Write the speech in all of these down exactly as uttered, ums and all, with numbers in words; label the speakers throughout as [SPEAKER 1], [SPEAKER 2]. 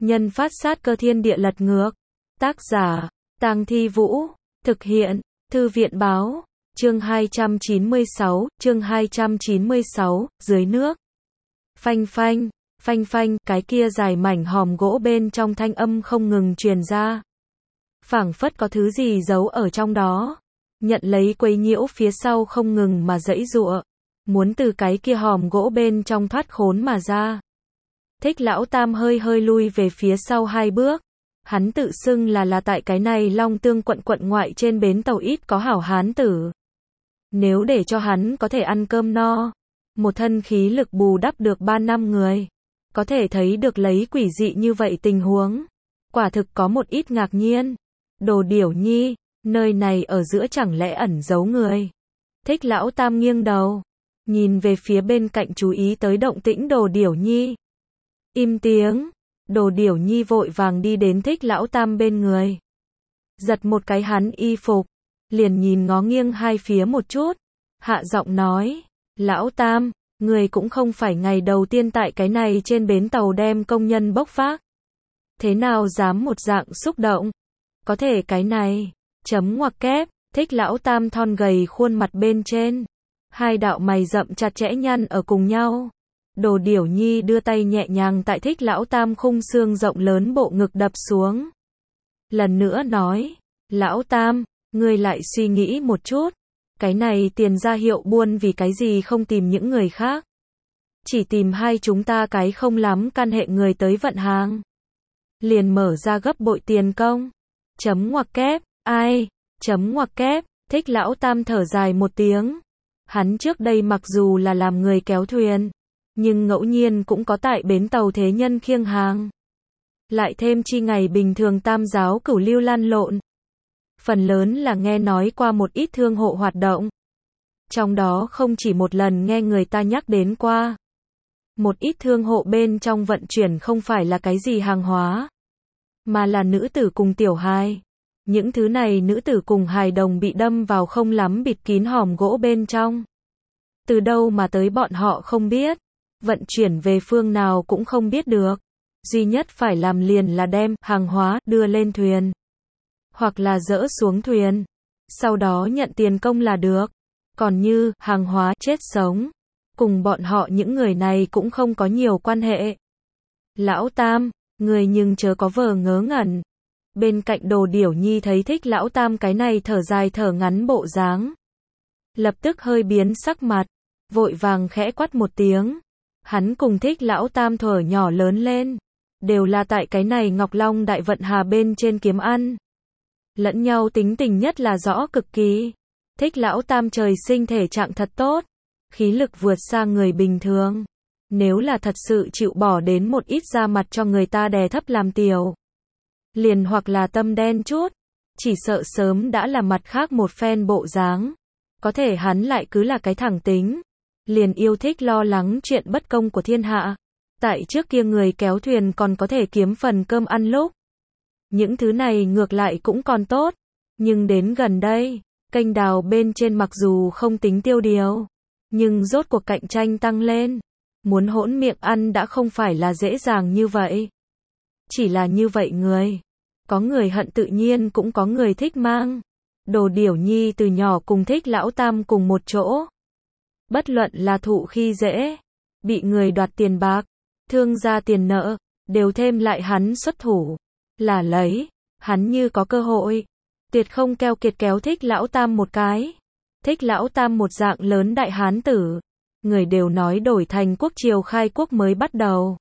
[SPEAKER 1] Nhân phát sát cơ thiên địa lật ngược. Tác giả, Tang Thi Vũ. Thực hiện, Thư viện báo. Chương hai trăm chín mươi sáu, chương hai trăm chín mươi sáu, dưới nước. Phanh phanh, phanh phanh, cái kia dài mảnh hòm gỗ bên trong thanh âm không ngừng truyền ra. Phảng phất có thứ gì giấu ở trong đó. Nhận lấy quấy nhiễu phía sau không ngừng mà giãy giụa. Muốn từ cái kia hòm gỗ bên trong thoát khốn mà ra. Thích Lão Tam hơi hơi lui về phía sau hai bước. Hắn tự xưng là là tại cái này Long Tương quận quận ngoại trên bến tàu ít có hảo hán tử. Nếu để cho hắn có thể ăn cơm no, một thân khí lực bù đắp được ba năm người, có thể thấy được lấy quỷ dị như vậy tình huống, quả thực có một ít ngạc nhiên. Đồ Điểu Nhi, nơi này ở giữa chẳng lẽ ẩn giấu người? Thích Lão Tam nghiêng đầu, nhìn về phía bên cạnh chú ý tới động tĩnh Đồ Điểu Nhi. Im tiếng. Đồ Điểu Nhi vội vàng đi đến Thích Lão Tam bên người. Giật một cái hắn y phục, liền nhìn ngó nghiêng hai phía một chút, hạ giọng nói, Lão Tam, người cũng không phải ngày đầu tiên tại cái này trên bến tàu đem công nhân bốc vác. Thế nào dám một dạng xúc động? Có thể cái này, chấm ngoặc kép, Thích Lão Tam thon gầy khuôn mặt bên trên. Hai đạo mày rậm chặt chẽ nhăn ở cùng nhau. Đồ Điểu Nhi đưa tay nhẹ nhàng tại Thích Lão Tam khung xương rộng lớn bộ ngực đập xuống. Lần nữa nói, Lão Tam, ngươi lại suy nghĩ một chút. Cái này tiền ra hiệu buôn vì cái gì không tìm những người khác. Chỉ tìm hai chúng ta cái không lắm căn hệ người tới vận hàng. Liền mở ra gấp bội tiền công. Chấm ngoặc kép, ai, chấm ngoặc kép, Thích Lão Tam thở dài một tiếng. Hắn trước đây mặc dù là làm người kéo thuyền, nhưng ngẫu nhiên cũng có tại bến tàu thế nhân khiêng hàng. Lại thêm chi ngày bình thường tam giáo cửu lưu lan lộn. Phần lớn là nghe nói qua một ít thương hộ hoạt động. Trong đó không chỉ một lần nghe người ta nhắc đến qua. Một ít thương hộ bên trong vận chuyển không phải là cái gì hàng hóa, mà là nữ tử cùng tiểu hài. Những thứ này nữ tử cùng hài đồng bị đâm vào không lắm bịt kín hòm gỗ bên trong. Từ đâu mà tới bọn họ không biết. Vận chuyển về phương nào cũng không biết được. Duy nhất phải làm liền là đem hàng hóa đưa lên thuyền. Hoặc là dỡ xuống thuyền. Sau đó nhận tiền công là được. Còn như hàng hóa chết sống, cùng bọn họ những người này cũng không có nhiều quan hệ. Lão Tam, người nhưng chớ có vờ ngớ ngẩn. Bên cạnh Đồ Điểu Nhi thấy Thích Lão Tam cái này thở dài thở ngắn bộ dáng. Lập tức hơi biến sắc mặt. Vội vàng khẽ quát một tiếng. Hắn cùng Thích Lão Tam thuở nhỏ lớn lên, đều là tại cái này Ngọc Long Đại Vận Hà bên trên kiếm ăn. Lẫn nhau tính tình nhất là rõ cực kỳ. Thích Lão Tam trời sinh thể trạng thật tốt, khí lực vượt xa người bình thường. Nếu là thật sự chịu bỏ đến một ít ra mặt cho người ta đè thấp làm tiểu, liền hoặc là tâm đen chút, chỉ sợ sớm đã là mặt khác một phen bộ dáng. Có thể hắn lại cứ là cái thẳng tính. Liền yêu thích lo lắng chuyện bất công của thiên hạ. Tại trước kia người kéo thuyền còn có thể kiếm phần cơm ăn lúc. Những thứ này ngược lại cũng còn tốt. Nhưng đến gần đây, kênh đào bên trên mặc dù không tính tiêu điều, nhưng rốt cuộc cạnh tranh tăng lên. Muốn hỗn miệng ăn đã không phải là dễ dàng như vậy. Chỉ là như vậy người. Có người hận tự nhiên cũng có người thích mang. Đồ Điểu Nhi từ nhỏ cùng Thích Lão Tam cùng một chỗ. Bất luận là thụ khi dễ, bị người đoạt tiền bạc, thương gia tiền nợ, đều thêm lại hắn xuất thủ, là lấy, hắn như có cơ hội, tuyệt không keo kiệt kéo Thích Lão Tam một cái. Thích Lão Tam một dạng lớn đại hán tử, người đều nói đổi thành quốc triều khai quốc mới bắt đầu.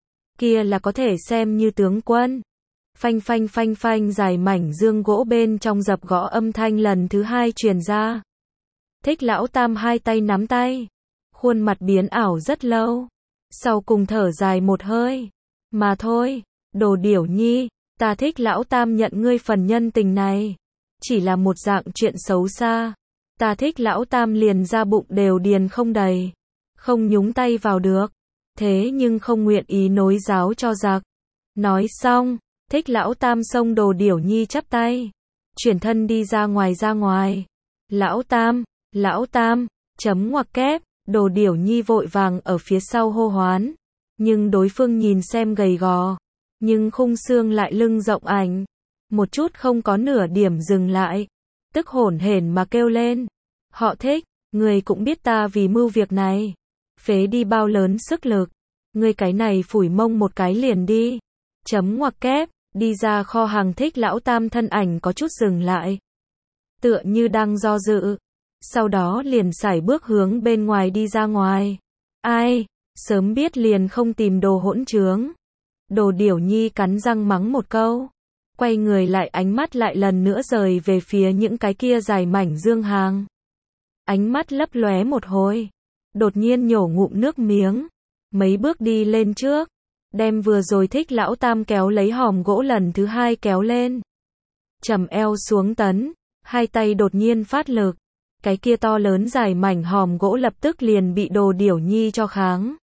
[SPEAKER 1] Kia là có thể xem như tướng quân. Phanh phanh phanh phanh dài mảnh dương gỗ bên trong dập gõ âm thanh lần thứ hai truyền ra. Thích Lão Tam hai tay nắm tay, khuôn mặt biến ảo rất lâu, sau cùng thở dài một hơi, mà thôi, Đồ Điểu Nhi, ta Thích Lão Tam nhận ngươi phần nhân tình này, chỉ là một dạng chuyện xấu xa, ta Thích Lão Tam liền ra bụng đều điền không đầy, không nhúng tay vào được, thế nhưng không nguyện ý nối giáo cho giặc. Nói xong, Thích Lão Tam xông Đồ Điểu Nhi chắp tay, chuyển thân đi ra ngoài ra ngoài. Lão Tam, Lão Tam, chấm ngoặc kép, Đồ Điểu Nhi vội vàng ở phía sau hô hoán. Nhưng đối phương nhìn xem gầy gò, nhưng khung xương lại lưng rộng ảnh, một chút không có nửa điểm dừng lại, tức hổn hển mà kêu lên. Họ Thích, người cũng biết ta vì mưu việc này, phế đi bao lớn sức lực, ngươi cái này phủi mông một cái liền đi. Chấm ngoặc kép, đi ra kho hàng Thích lão tam thân ảnh có chút dừng lại, tựa như đang do dự, sau đó liền sải bước hướng bên ngoài đi ra ngoài. Ai, sớm biết liền không tìm đồ hỗn trướng. Đồ Điểu Nhi cắn răng mắng một câu, quay người lại, ánh mắt lại lần nữa rời về phía những cái kia dài mảnh dương hàng. Ánh mắt lấp lóe một hồi, đột nhiên nhổ ngụm nước miếng, mấy bước đi lên trước, đem vừa rồi Thích lão tam kéo lấy hòm gỗ lần thứ hai kéo lên. Trầm eo xuống tấn, hai tay đột nhiên phát lực, cái kia to lớn dài mảnh hòm gỗ lập tức liền bị Đồ Điểu Nhi cho kháng.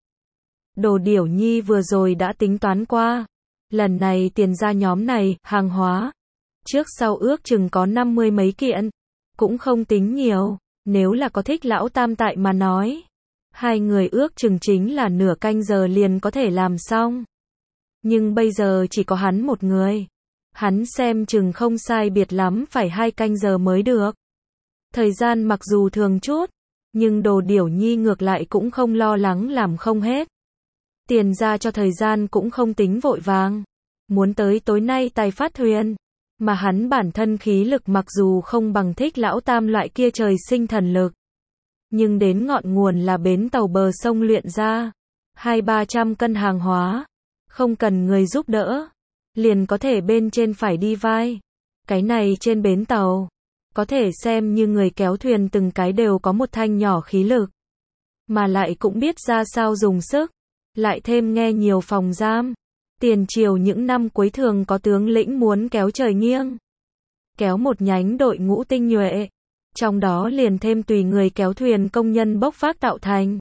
[SPEAKER 1] Đồ Điểu Nhi vừa rồi đã tính toán qua, lần này tiền ra nhóm này, hàng hóa, trước sau ước chừng có năm mươi mấy kiện, cũng không tính nhiều, nếu là có Thích lão tam tại mà nói, hai người ước chừng chính là nửa canh giờ liền có thể làm xong. Nhưng bây giờ chỉ có hắn một người, hắn xem chừng không sai biệt lắm phải hai canh giờ mới được. Thời gian mặc dù thường chút, nhưng Đồ Điểu Nhi ngược lại cũng không lo lắng làm không hết. Tiền ra cho thời gian cũng không tính vội vàng, muốn tới tối nay tài phát thuyền, mà hắn bản thân khí lực mặc dù không bằng Thích lão tam loại kia trời sinh thần lực, nhưng đến ngọn nguồn là bến tàu bờ sông luyện ra, hai ba trăm cân hàng hóa, không cần người giúp đỡ, liền có thể bên trên phải đi vai. Cái này trên bến tàu, có thể xem như người kéo thuyền từng cái đều có một thanh nhỏ khí lực, mà lại cũng biết ra sao dùng sức, lại thêm nghe nhiều phòng giam. Tiền triều những năm cuối thường có tướng lĩnh muốn kéo trời nghiêng, kéo một nhánh đội ngũ tinh nhuệ, trong đó liền thêm tùy người kéo thuyền công nhân bốc vác tạo thành.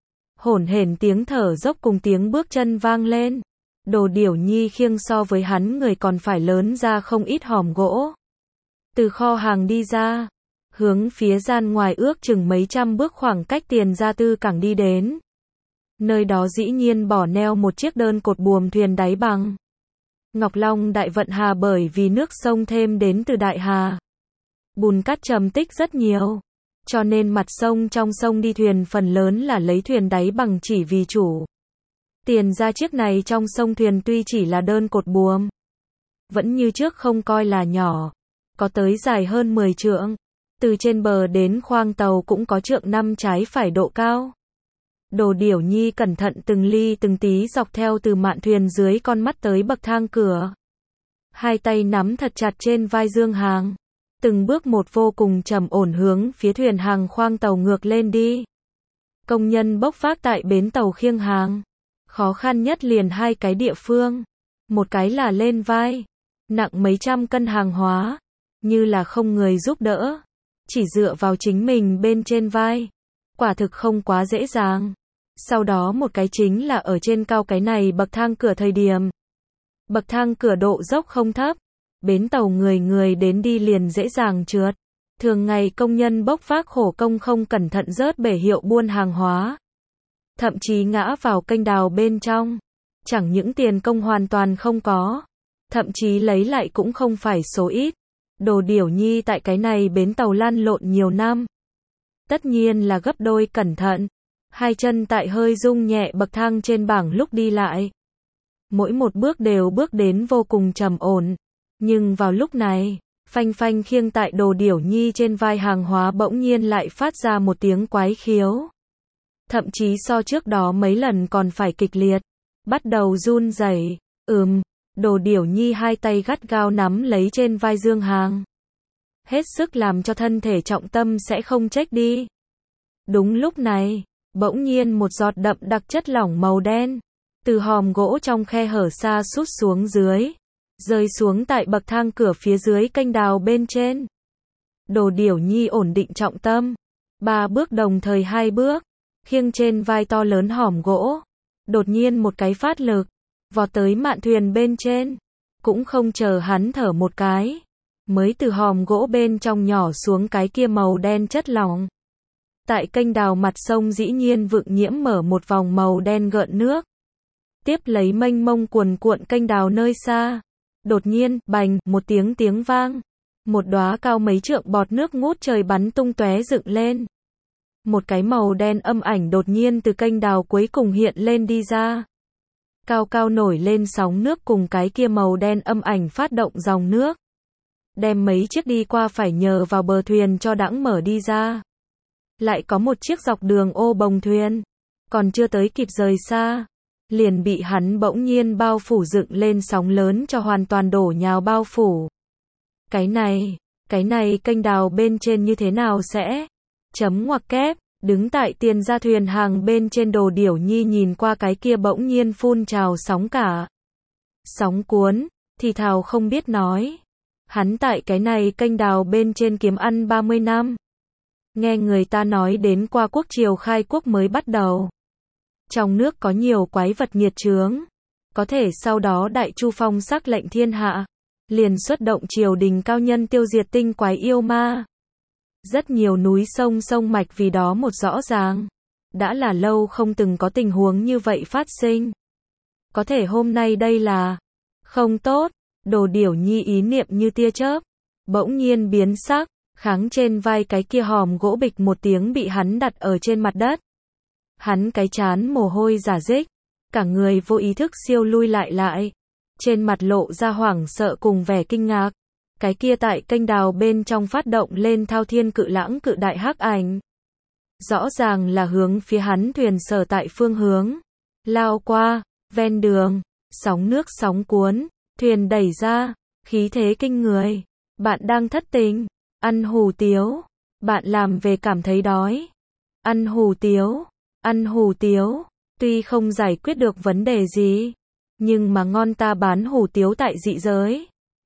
[SPEAKER 1] Hổn hển tiếng thở dốc cùng tiếng bước chân vang lên. Đồ Điểu Nhi khiêng so với hắn người còn phải lớn ra không ít hòm gỗ. Từ kho hàng đi ra, hướng phía gian ngoài ước chừng mấy trăm bước khoảng cách tiền ra tư cảng đi đến. Nơi đó dĩ nhiên bỏ neo một chiếc đơn cột buồm thuyền đáy bằng. Ngọc Long Đại Vận Hà bởi vì nước sông thêm đến từ Đại Hà, bùn cát trầm tích rất nhiều, cho nên mặt sông trong sông đi thuyền phần lớn là lấy thuyền đáy bằng chỉ vì chủ. Tiền ra chiếc này trong sông thuyền tuy chỉ là đơn cột buồm, vẫn như trước không coi là nhỏ, có tới dài hơn mười trượng, từ trên bờ đến khoang tàu cũng có trượng năm trái phải độ cao. Đồ Điểu Nhi cẩn thận từng ly từng tí dọc theo từ mạn thuyền dưới con mắt tới bậc thang cửa. Hai tay nắm thật chặt trên vai dương hàng, từng bước một vô cùng trầm ổn hướng phía thuyền hàng khoang tàu ngược lên đi. Công nhân bốc vác tại bến tàu khiêng hàng, khó khăn nhất liền hai cái địa phương, một cái là lên vai, nặng mấy trăm cân hàng hóa, như là không người giúp đỡ, chỉ dựa vào chính mình bên trên vai, quả thực không quá dễ dàng. Sau đó một cái chính là ở trên cao cái này bậc thang cửa thời điểm. Bậc thang cửa độ dốc không thấp, bến tàu người người đến đi liền dễ dàng trượt. Thường ngày công nhân bốc vác khổ công không cẩn thận rớt bể hiệu buôn hàng hóa, thậm chí ngã vào kênh đào bên trong. Chẳng những tiền công hoàn toàn không có, thậm chí lấy lại cũng không phải số ít. Đồ Điểu Nhi tại cái này bến tàu lăn lộn nhiều năm, tất nhiên là gấp đôi cẩn thận. Hai chân tại hơi rung nhẹ bậc thang trên bảng lúc đi lại, mỗi một bước đều bước đến vô cùng trầm ổn. Nhưng vào lúc này, phanh phanh khiêng tại Đồ Điểu Nhi trên vai hàng hóa bỗng nhiên lại phát ra một tiếng quái khiếu. Thậm chí so trước đó mấy lần còn phải kịch liệt, bắt đầu run rẩy. Ừm, Đồ Điểu Nhi hai tay gắt gao nắm lấy trên vai dương hàng, hết sức làm cho thân thể trọng tâm sẽ không chếch đi. Đúng lúc này, bỗng nhiên một giọt đậm đặc chất lỏng màu đen, từ hòm gỗ trong khe hở xa sút xuống dưới, rơi xuống tại bậc thang cửa phía dưới kênh đào bên trên. Đồ Điểu Nhi ổn định trọng tâm, ba bước đồng thời hai bước, khiêng trên vai to lớn hòm gỗ, đột nhiên một cái phát lực, vọt tới mạn thuyền bên trên, cũng không chờ hắn thở một cái, mới từ hòm gỗ bên trong nhỏ xuống cái kia màu đen chất lỏng. Tại kênh đào mặt sông dĩ nhiên vượng nhiễm mở một vòng màu đen gợn nước. Tiếp lấy mênh mông cuồn cuộn kênh đào nơi xa. Đột nhiên, bành, một tiếng tiếng vang. Một đóa cao mấy trượng bọt nước ngút trời bắn tung tóe dựng lên. Một cái màu đen âm ảnh đột nhiên từ kênh đào cuối cùng hiện lên đi ra. Cao cao nổi lên sóng nước cùng cái kia màu đen âm ảnh phát động dòng nước. Đem mấy chiếc đi qua phải nhờ vào bờ thuyền cho đãng mở đi ra. Lại có một chiếc dọc đường ô bồng thuyền. Còn chưa tới kịp rời xa. Liền bị hắn bỗng nhiên bao phủ dựng lên sóng lớn cho hoàn toàn đổ nhào bao phủ. Cái này, cái này kênh đào bên trên như thế nào sẽ? Chấm ngoặc kép, đứng tại tiền ra thuyền hàng bên trên Đồ Điểu Nhi nhìn qua cái kia bỗng nhiên phun trào sóng cả. Sóng cuốn, thì thào không biết nói. Hắn tại cái này kênh đào bên trên kiếm ăn ba mươi năm. Nghe người ta nói đến qua quốc triều khai quốc mới bắt đầu. Trong nước có nhiều quái vật nghiệt chướng. Có thể sau đó Đại Chu Phong sắc lệnh thiên hạ. Liền xuất động triều đình cao nhân tiêu diệt tinh quái yêu ma. Rất nhiều núi sông sông mạch vì đó một rõ ràng. Đã là lâu không từng có tình huống như vậy phát sinh. Có thể hôm nay đây là không tốt. Đồ Điểu Nhi ý niệm như tia chớp. Bỗng nhiên biến sắc. Kháng trên vai cái kia hòm gỗ bịch một tiếng bị hắn đặt ở trên mặt đất. Hắn cái chán mồ hôi rả rích. Cả người vô ý thức siêu lui lại lại. Trên mặt lộ ra hoảng sợ cùng vẻ kinh ngạc. Cái kia tại kênh đào bên trong phát động lên thao thiên cự lãng cự đại hắc ảnh. Rõ ràng là hướng phía hắn thuyền sở tại phương hướng. Lao qua, ven đường, sóng nước sóng cuốn, thuyền đẩy ra, khí thế kinh người. Bạn đang thất tình, ăn hủ tiếu. Bạn làm về cảm thấy đói. Ăn hủ tiếu, ăn hủ tiếu. Tuy không giải quyết được vấn đề gì. Nhưng mà ngon ta bán hủ tiếu tại dị giới.